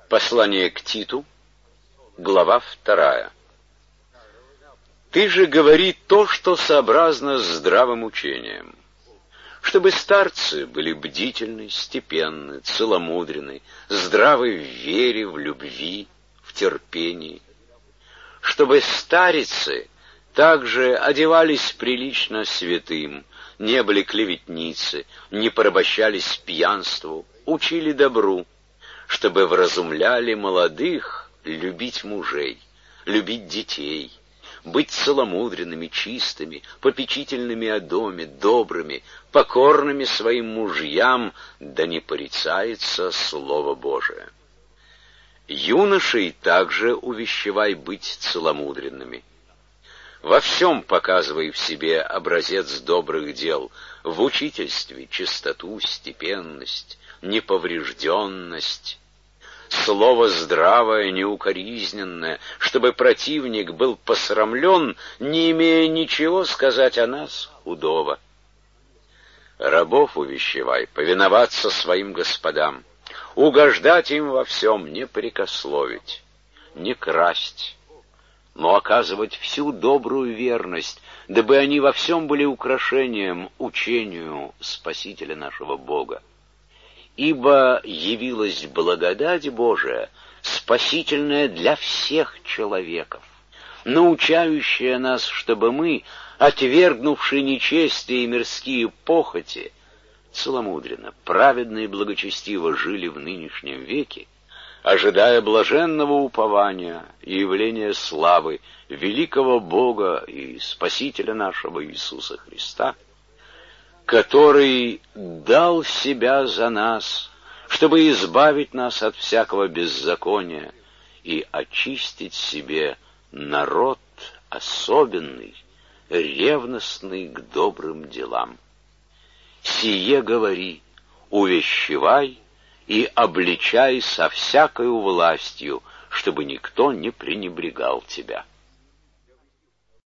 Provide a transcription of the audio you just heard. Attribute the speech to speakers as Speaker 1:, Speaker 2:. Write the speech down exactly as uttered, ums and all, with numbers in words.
Speaker 1: Послание к Титу, глава вторая. Ты же говори то, что сообразно с здравым учением, чтобы старцы были бдительны, степенны, целомудренны, здравы в вере, в любви, в терпении, чтобы старицы также одевались прилично святым, не были клеветницы, не порабощались пьянству, учили добру, чтобы вразумляли молодых любить мужей, любить детей, быть целомудренными, чистыми, попечительными о доме, добрыми, покорными своим мужьям, да не порицается Слово Божие. Юношей также увещевай быть целомудренными. Во всем показывай в себе образец добрых дел, в учительстве чистоту, степенность, неповрежденность, слово здравое, неукоризненное, чтобы противник был посрамлен, не имея ничего сказать о нас худого. Рабов увещевай повиноваться своим господам, угождать им во всем, не прекословить, не красть, но оказывать всю добрую верность, дабы они во всем были украшением учению Спасителя нашего Бога. Ибо явилась благодать Божия, спасительная для всех человеков, научающая нас, чтобы мы, отвергнувши нечестие и мирские похоти, целомудренно, праведно и благочестиво жили в нынешнем веке, ожидая блаженного упования и явления славы великого Бога и Спасителя нашего Иисуса Христа, который дал себя за нас, чтобы избавить нас от всякого беззакония и очистить себе народ особенный, ревностный к добрым делам. Сие говори, увещевай и обличай со всякою властью, чтобы никто не пренебрегал тебя.